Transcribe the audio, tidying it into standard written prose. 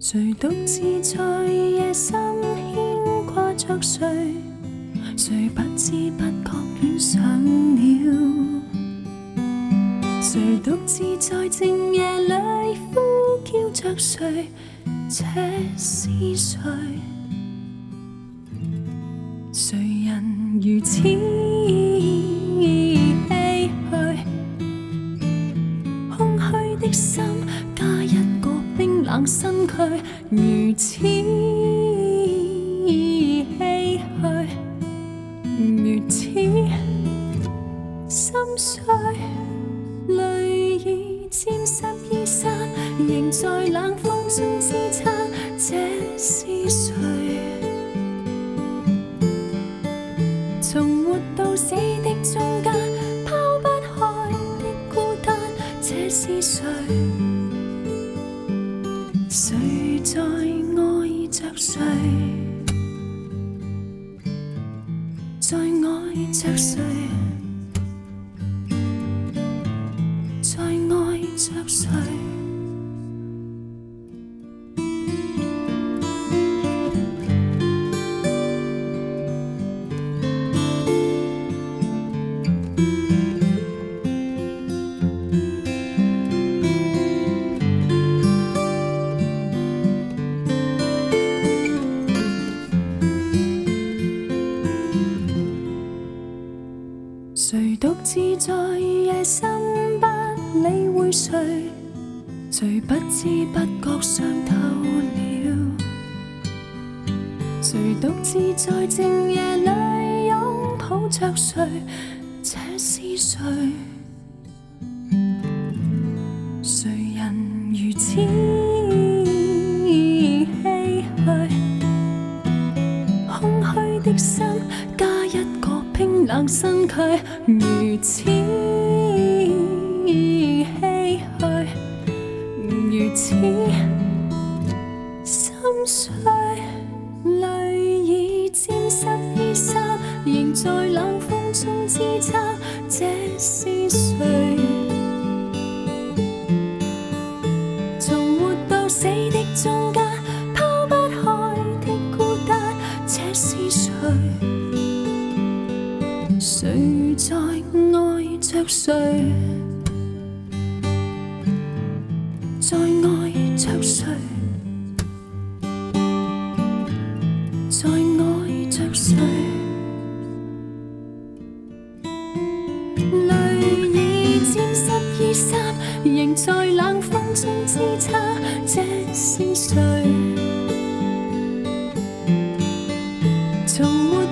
谁独自在夜深牵挂着谁？谁不知不觉恋上了？谁独自在静夜里呼叫着谁？这是谁？谁人如此唏嘘？空虚的心加一个冰冷身躯，如此唏嘘，如此心碎。泪已沾湿衣衫，仍在冷风中支撑。这是谁？从活到死的中间，抛不开的孤单。这是谁？谁在爱着谁？在爱着谁？在爱着谁？谁独自在夜深不理会谁？谁不知不觉伤透了？谁独自在静夜里拥抱着谁？这是谁？谁人如此唏嘘？空虚的心加一个冰冷身躯，如此唏嘘，如此心碎。泪已沾湿衣衫，仍在冷风中支撑。这是谁？从活到死的中间，抛不开的孤单。这是谁？谁在爱着谁？在爱着谁？在爱着谁？泪已沾湿衣衫，仍在冷风中支撑。这是谁？从